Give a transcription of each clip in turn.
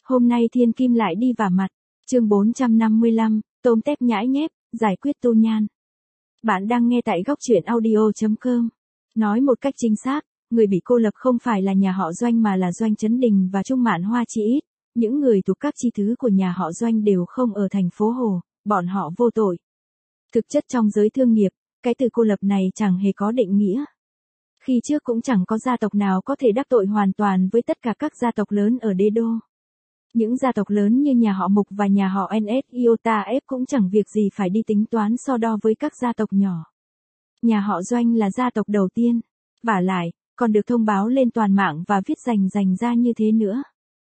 Hôm nay thiên kim lại đi vả mặt. Chương 455, tôm tép nhãi nhép, giải quyết Tô Nhan. Bạn đang nghe tại góc truyện audio.com. Nói một cách chính xác, người bị cô lập không phải là nhà họ Doanh mà là Doanh Chấn Đình và Trung Mạn Hoa chi ít. Những người thuộc các chi thứ của nhà họ Doanh đều không ở thành phố Hồ, bọn họ vô tội. Thực chất trong giới thương nghiệp, cái từ cô lập này chẳng hề có định nghĩa. Khi trước cũng chẳng có gia tộc nào có thể đắc tội hoàn toàn với tất cả các gia tộc lớn ở đế đô. Những gia tộc lớn như nhà họ Mục và nhà họ NS Iota F cũng chẳng việc gì phải đi tính toán so đo với các gia tộc nhỏ. Nhà họ Doanh là gia tộc đầu tiên, vả lại, còn được thông báo lên toàn mạng và viết rành ra như thế nữa.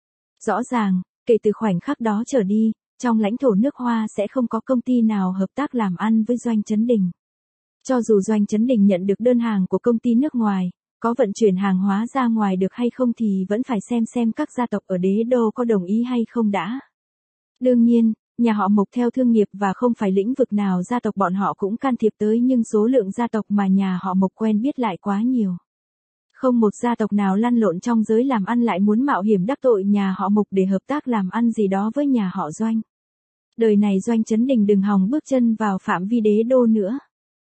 Rõ ràng, kể từ khoảnh khắc đó trở đi, trong lãnh thổ nước Hoa sẽ không có công ty nào hợp tác làm ăn với Doanh Chấn Đình. Cho dù Doanh Chấn Đình nhận được đơn hàng của công ty nước ngoài, có vận chuyển hàng hóa ra ngoài được hay không thì vẫn phải xem các gia tộc ở đế đô có đồng ý hay không đã. Đương nhiên, nhà họ Mục theo thương nghiệp và không phải lĩnh vực nào gia tộc bọn họ cũng can thiệp tới, nhưng số lượng gia tộc mà nhà họ Mục quen biết lại quá nhiều. Không một gia tộc nào lăn lộn trong giới làm ăn lại muốn mạo hiểm đắc tội nhà họ Mục để hợp tác làm ăn gì đó với nhà họ Doanh. Đời này Doanh Chấn Đình đừng hòng bước chân vào phạm vi đế đô nữa.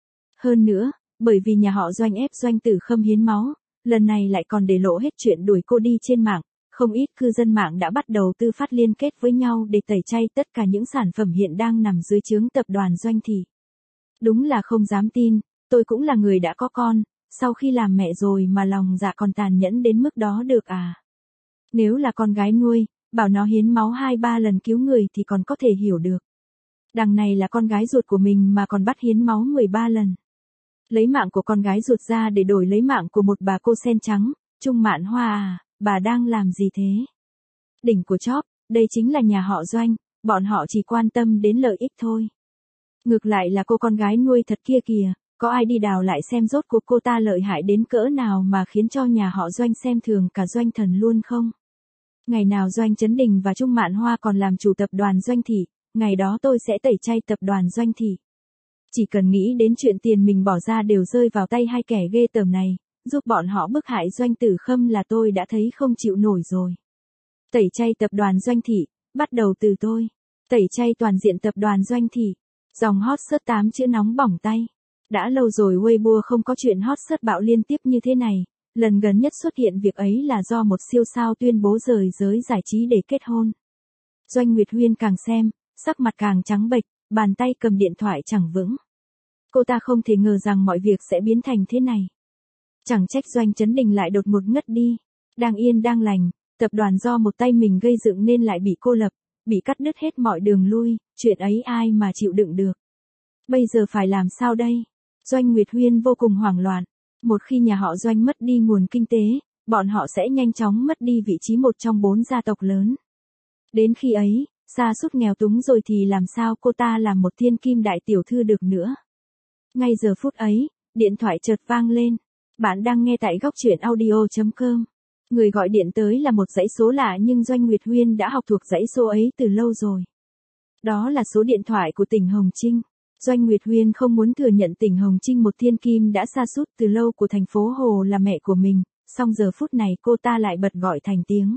Hơn nữa, bởi vì nhà họ Doanh ép Doanh Tử Khâm hiến máu, lần này lại còn để lộ hết chuyện đuổi cô đi trên mạng, không ít cư dân mạng đã bắt đầu tư phát liên kết với nhau để tẩy chay tất cả những sản phẩm hiện đang nằm dưới trướng tập đoàn Doanh Thị. Đúng là không dám tin, tôi cũng là người đã có con, sau khi làm mẹ rồi mà lòng dạ còn tàn nhẫn đến mức đó được à? Nếu là con gái nuôi, bảo nó hiến máu 2-3 lần cứu người thì còn có thể hiểu được. Đằng này là con gái ruột của mình mà còn bắt hiến máu 13 lần. Lấy mạng của con gái ruột ra để đổi lấy mạng của một bà cô sen trắng, Trung Mạn Hoa à, bà đang làm gì thế? Đỉnh của chóp, đây chính là nhà họ Doanh, bọn họ chỉ quan tâm đến lợi ích thôi. Ngược lại là cô con gái nuôi thật kia kìa, có ai đi đào lại xem rốt cuộc cô ta lợi hại đến cỡ nào mà khiến cho nhà họ Doanh xem thường cả Doanh Thần luôn không? Ngày nào Doanh Chấn Đình và Trung Mạn Hoa còn làm chủ tập đoàn Doanh Thị, ngày đó tôi sẽ tẩy chay tập đoàn Doanh Thị. Chỉ cần nghĩ đến chuyện tiền mình bỏ ra đều rơi vào tay hai kẻ ghê tởm này, giúp bọn họ bức hại Doanh Tử Khâm là tôi đã thấy không chịu nổi rồi. Tẩy chay tập đoàn Doanh Thị, bắt đầu từ tôi. Tẩy chay toàn diện tập đoàn Doanh Thị. Dòng hot search 8 chữ nóng bỏng tay. Đã lâu rồi Weibo không có chuyện hot search bạo liên tiếp như thế này. Lần gần nhất xuất hiện việc ấy là do một siêu sao tuyên bố rời giới giải trí để kết hôn. Doanh Nguyệt Huyên càng xem, sắc mặt càng trắng bệch, bàn tay cầm điện thoại chẳng vững. Cô ta không thể ngờ rằng mọi việc sẽ biến thành thế này. Chẳng trách Doanh Chấn Đình lại đột ngột ngất đi. Đang yên đang lành, tập đoàn do một tay mình gây dựng nên lại bị cô lập, bị cắt đứt hết mọi đường lui, chuyện ấy ai mà chịu đựng được. Bây giờ phải làm sao đây? Doanh Nguyệt Huyên vô cùng hoảng loạn. Một khi nhà họ Doanh mất đi nguồn kinh tế, bọn họ sẽ nhanh chóng mất đi vị trí một trong 4 gia tộc lớn. Đến khi ấy, sa sút nghèo túng rồi thì làm sao cô ta làm một thiên kim đại tiểu thư được nữa. Ngay giờ phút ấy, điện thoại chợt vang lên. Bạn đang nghe tại góc truyện audio.com. Người gọi điện tới là một dãy số lạ nhưng Doanh Nguyệt Huyên đã học thuộc dãy số ấy từ lâu rồi. Đó là số điện thoại của Tỉnh Hồng Trinh. Doanh Nguyệt Huyên không muốn thừa nhận Tỉnh Hồng Trinh, một thiên kim đã sa sút từ lâu của thành phố Hồ, là mẹ của mình, song giờ phút này cô ta lại bật gọi thành tiếng.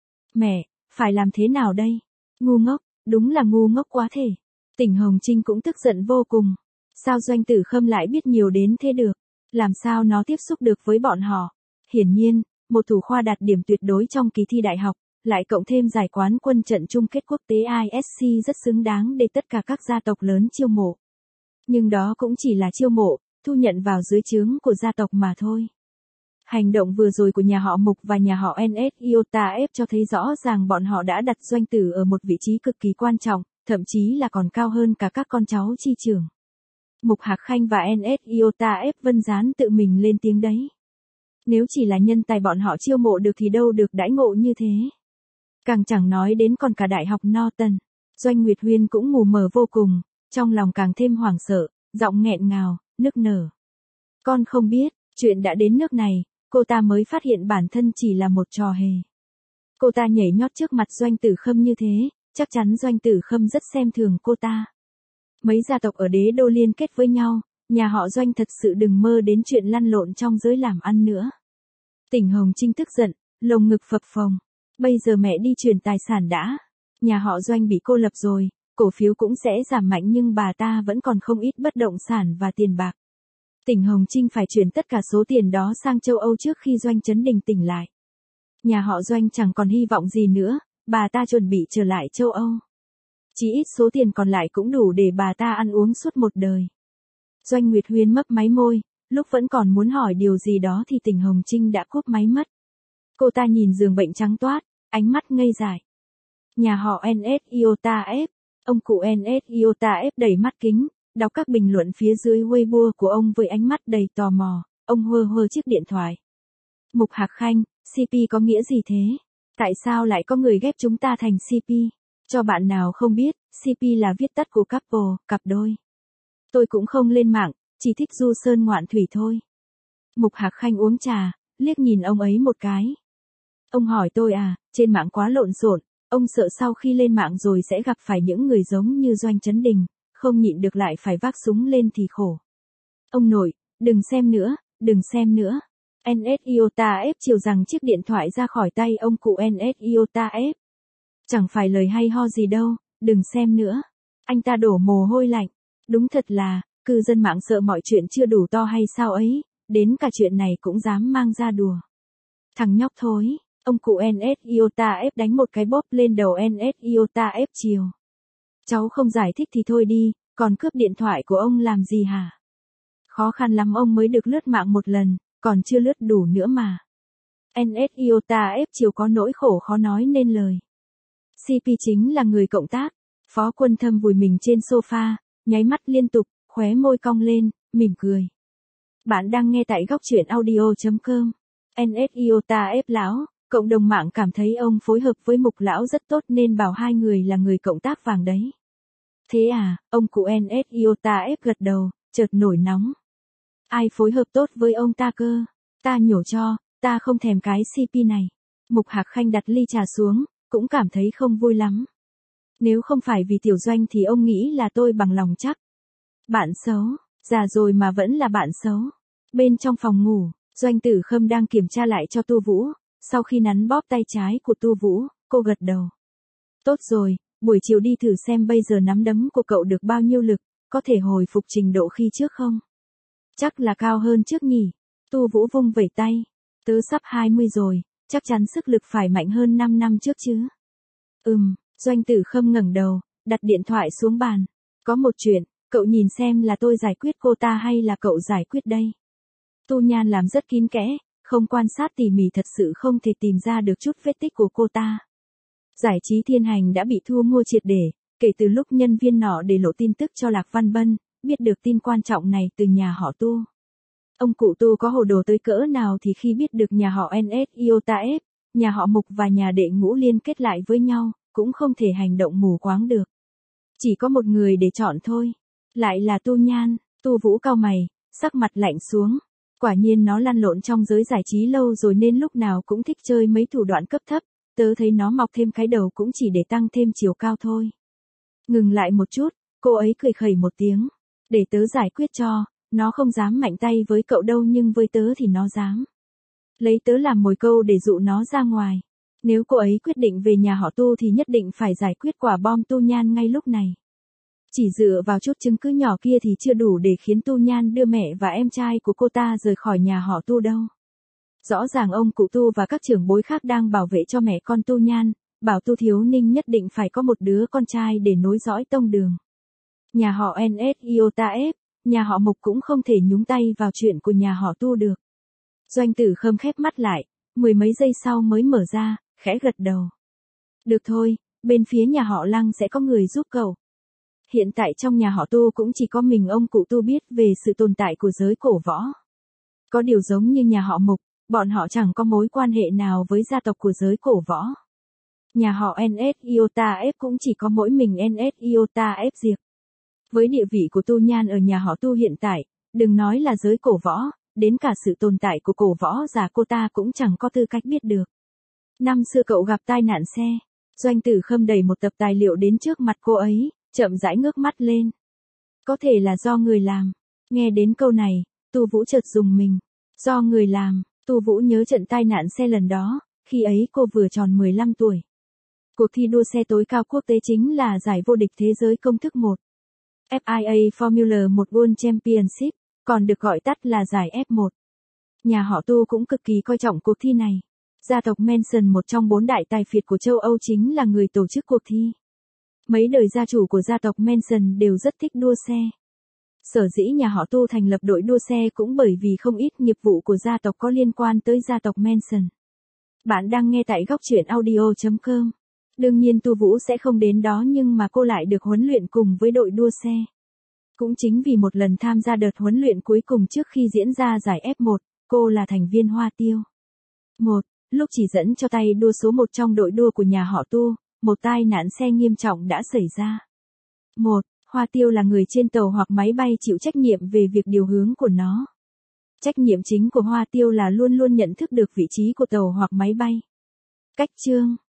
Mẹ, phải làm thế nào đây? Ngu ngốc, đúng là ngu ngốc quá thể. Tỉnh Hồng Trinh cũng tức giận vô cùng. Sao Doanh Tử Khâm lại biết nhiều đến thế được? Làm sao nó tiếp xúc được với bọn họ? Hiển nhiên, một thủ khoa đạt điểm tuyệt đối trong kỳ thi đại học, lại cộng thêm giải quán quân trận chung kết quốc tế ISC rất xứng đáng để tất cả các gia tộc lớn chiêu mộ. Nhưng đó cũng chỉ là chiêu mộ, thu nhận vào dưới trướng của gia tộc mà thôi. Hành động vừa rồi của nhà họ Mục và nhà họ NS Iota F cho thấy rõ ràng bọn họ đã đặt Doanh Tử ở một vị trí cực kỳ quan trọng, thậm chí là còn cao hơn cả các con cháu chi trưởng. Mục Hạc Khanh và NS Iota F Vân Gián tự mình lên tiếng đấy. Nếu chỉ là nhân tài bọn họ chiêu mộ được thì đâu được đãi ngộ như thế. Càng chẳng nói đến còn cả Đại học Norton. Doanh Nguyệt Huyên cũng mù mờ vô cùng, trong lòng càng thêm hoảng sợ, giọng nghẹn ngào, nức nở. Con không biết, chuyện đã đến nước này, cô ta mới phát hiện bản thân chỉ là một trò hề. Cô ta nhảy nhót trước mặt Doanh Tử Khâm như thế, chắc chắn Doanh Tử Khâm rất xem thường cô ta. Mấy gia tộc ở đế đô liên kết với nhau, nhà họ Doanh thật sự đừng mơ đến chuyện lăn lộn trong giới làm ăn nữa. Tỉnh Hồng Trinh tức giận, lồng ngực phập phồng. Bây giờ mẹ đi chuyển tài sản đã. Nhà họ Doanh bị cô lập rồi, cổ phiếu cũng sẽ giảm mạnh nhưng bà ta vẫn còn không ít bất động sản và tiền bạc. Tỉnh Hồng Trinh phải chuyển tất cả số tiền đó sang châu Âu trước khi Doanh Trấn Đình tỉnh lại. Nhà họ Doanh chẳng còn hy vọng gì nữa, bà ta chuẩn bị trở lại châu Âu. Chỉ ít số tiền còn lại cũng đủ để bà ta ăn uống suốt một đời. Doanh Nguyệt Huyên mấp máy môi, lúc vẫn còn muốn hỏi điều gì đó thì Tỉnh Hồng Trinh đã cúp máy mất. Cô ta nhìn giường bệnh trắng toát, ánh mắt ngây dại. Nhà họ NS Iota F, ông cụ NS Iota F đẩy mắt kính, đọc các bình luận phía dưới Weibo của ông với ánh mắt đầy tò mò, ông hơ hơ chiếc điện thoại. Mục Hạc Khanh, CP có nghĩa gì thế? Tại sao lại có người ghép chúng ta thành CP? Cho bạn nào không biết, CP là viết tắt của couple, cặp đôi. Tôi cũng không lên mạng, chỉ thích du sơn ngoạn thủy thôi. Mục Hạc Khanh uống trà, liếc nhìn ông ấy một cái. Ông hỏi tôi à, trên mạng quá lộn xộn, ông sợ sau khi lên mạng rồi sẽ gặp phải những người giống như Doanh Trấn Đình, không nhịn được lại phải vác súng lên thì khổ. Ông nội, đừng xem nữa, đừng xem nữa. NS Iota F chiều rằng chiếc điện thoại ra khỏi tay ông cụ NS Iota F. Chẳng phải lời hay ho gì đâu, đừng xem nữa. Anh ta đổ mồ hôi lạnh. Đúng thật là, cư dân mạng sợ mọi chuyện chưa đủ to hay sao ấy, đến cả chuyện này cũng dám mang ra đùa. Thằng nhóc thối, ông cụ NS Iota F đánh một cái bóp lên đầu NS Iota F chiều. Cháu không giải thích thì thôi đi, còn cướp điện thoại của ông làm gì hả? Khó khăn lắm ông mới được lướt mạng một lần, còn chưa lướt đủ nữa mà. NS Iota F chiều có nỗi khổ khó nói nên lời. CP chính là người cộng tác. Phó Quân Thâm vùi mình trên sofa, nháy mắt liên tục, khóe môi cong lên, mỉm cười. Bạn đang nghe tại góc truyện audio.com. NS Iota F lão, cộng đồng mạng cảm thấy ông phối hợp với Mục lão rất tốt nên bảo hai người là người cộng tác vàng đấy. Thế à, ông cụ NS Iota F gật đầu, chợt nổi nóng. Ai phối hợp tốt với ông ta cơ? Ta nhổ cho, ta không thèm cái CP này. Mục Hạc Khanh đặt ly trà xuống, cũng cảm thấy không vui lắm. Nếu không phải vì Tiểu Doanh thì ông nghĩ là tôi bằng lòng chắc. Bạn xấu, già rồi mà vẫn là bạn xấu. Bên trong phòng ngủ, Doanh Tử Khâm đang kiểm tra lại cho Tu Vũ, sau khi nắn bóp tay trái của Tu Vũ, cô gật đầu. Tốt rồi, buổi chiều đi thử xem bây giờ nắm đấm của cậu được bao nhiêu lực, có thể hồi phục trình độ khi trước không? Chắc là cao hơn trước nhỉ. Tu Vũ vung vẩy tay. Tớ sắp 20 rồi, chắc chắn sức lực phải mạnh hơn 5 năm trước chứ. Doanh Tử Khâm ngẩng đầu, đặt điện thoại xuống bàn. Có một chuyện, cậu nhìn xem là tôi giải quyết cô ta hay là cậu giải quyết đây. Tu Nhan làm rất kín kẽ, không quan sát tỉ mỉ thật sự không thể tìm ra được chút vết tích của cô ta. Giải trí Thiên Hành đã bị thu mua triệt để, kể từ lúc nhân viên nọ để lộ tin tức cho Lạc Văn Bân, biết được tin quan trọng này từ nhà họ Tu. Ông cụ Tu có hồ đồ tới cỡ nào thì khi biết được nhà họ NS Iota F, nhà họ Mục và nhà đệ Ngũ liên kết lại với nhau, cũng không thể hành động mù quáng được. Chỉ có một người để chọn thôi. Lại là Tu Nhan. Tu Vũ cau mày, sắc mặt lạnh xuống. Quả nhiên nó lăn lộn trong giới giải trí lâu rồi nên lúc nào cũng thích chơi mấy thủ đoạn cấp thấp. Tớ thấy nó mọc thêm cái đầu cũng chỉ để tăng thêm chiều cao thôi. Ngừng lại một chút, cô ấy cười khẩy một tiếng. Để tớ giải quyết cho, nó không dám mạnh tay với cậu đâu nhưng với tớ thì nó dám. Lấy tớ làm mồi câu để dụ nó ra ngoài. Nếu cô ấy quyết định về nhà họ Tu thì nhất định phải giải quyết quả bom Tu Nhan ngay lúc này. Chỉ dựa vào chút chứng cứ nhỏ kia thì chưa đủ để khiến Tu Nhan đưa mẹ và em trai của cô ta rời khỏi nhà họ Tu đâu. Rõ ràng ông cụ Tu và các trưởng bối khác đang bảo vệ cho mẹ con Tu Nhan, bảo Tu Thiếu Ninh nhất định phải có một đứa con trai để nối dõi tông đường. Nhà họ NS Iota F, nhà họ Mục cũng không thể nhúng tay vào chuyện của nhà họ Tu được. Doanh Tử Khâm khép mắt lại, mười mấy giây sau mới mở ra, khẽ gật đầu. Được thôi, bên phía nhà họ Lăng sẽ có người giúp cậu. Hiện tại trong nhà họ Tu cũng chỉ có mình ông cụ Tu biết về sự tồn tại của giới cổ võ. Có điều giống như nhà họ Mục, bọn họ chẳng có mối quan hệ nào với gia tộc của giới cổ võ. Nhà họ NS Iota F cũng chỉ có mỗi mình NS Iota F Diệp. Với địa vị của Tu Nhan ở nhà họ Tu hiện tại, đừng nói là giới cổ võ, đến cả sự tồn tại của cổ võ già cô ta cũng chẳng có tư cách biết được. Năm xưa cậu gặp tai nạn xe. Doanh Tử Khâm đẩy một tập tài liệu đến trước mặt cô ấy, chậm rãi ngước mắt lên. Có thể là do người làm. Nghe đến câu này, Tu Vũ chợt rùng mình. Do người làm, Tu Vũ nhớ trận tai nạn xe lần đó, Khi ấy cô vừa tròn 15 tuổi. Cuộc thi đua xe tối cao quốc tế chính là giải vô địch thế giới công thức 1. FIA Formula 1 World Championship, còn được gọi tắt là giải F1. Nhà họ Tu cũng cực kỳ coi trọng cuộc thi này. Gia tộc Manson, một trong 4 đại tài phiệt của châu Âu, chính là người tổ chức cuộc thi. Mấy đời gia chủ của gia tộc Manson đều rất thích đua xe. Sở dĩ nhà họ Tu thành lập đội đua xe cũng bởi vì không ít nghiệp vụ của gia tộc có liên quan tới gia tộc Manson. Bạn đang nghe tại góc truyện audio.com. Đương nhiên Tu Vũ sẽ không đến đó, nhưng mà cô lại được huấn luyện cùng với đội đua xe. Cũng chính vì một lần tham gia đợt huấn luyện cuối cùng trước khi diễn ra giải F1, cô là thành viên Hoa Tiêu. 1. Lúc chỉ dẫn cho tay đua số 1 trong đội đua của nhà họ Tu, một tai nạn xe nghiêm trọng đã xảy ra. 1. Hoa Tiêu là người trên tàu hoặc máy bay chịu trách nhiệm về việc điều hướng của nó. Trách nhiệm chính của Hoa Tiêu là luôn luôn nhận thức được vị trí của tàu hoặc máy bay. Cách chương